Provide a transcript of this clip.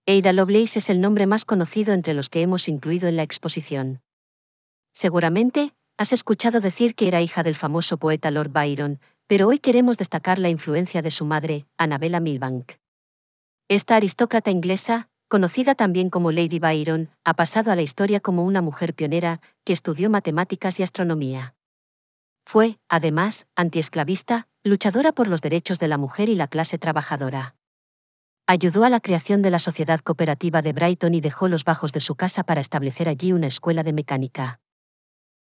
Ada Lovelace es el nombre más conocido entre los que hemos incluido en la exposición. Seguramente, has escuchado decir que era hija del famoso poeta Lord Byron, pero hoy queremos destacar la influencia de su madre, Annabella Milbank. Esta aristócrata inglesa, conocida también como Lady Byron, ha pasado a la historia como una mujer pionera que estudió matemáticas y astronomía. Fue, además, antiesclavista, luchadora por los derechos de la mujer y la clase trabajadora. Ayudó a la creación de la Sociedad Cooperativa de Brighton y dejó los bajos de su casa para establecer allí una escuela de mecánica.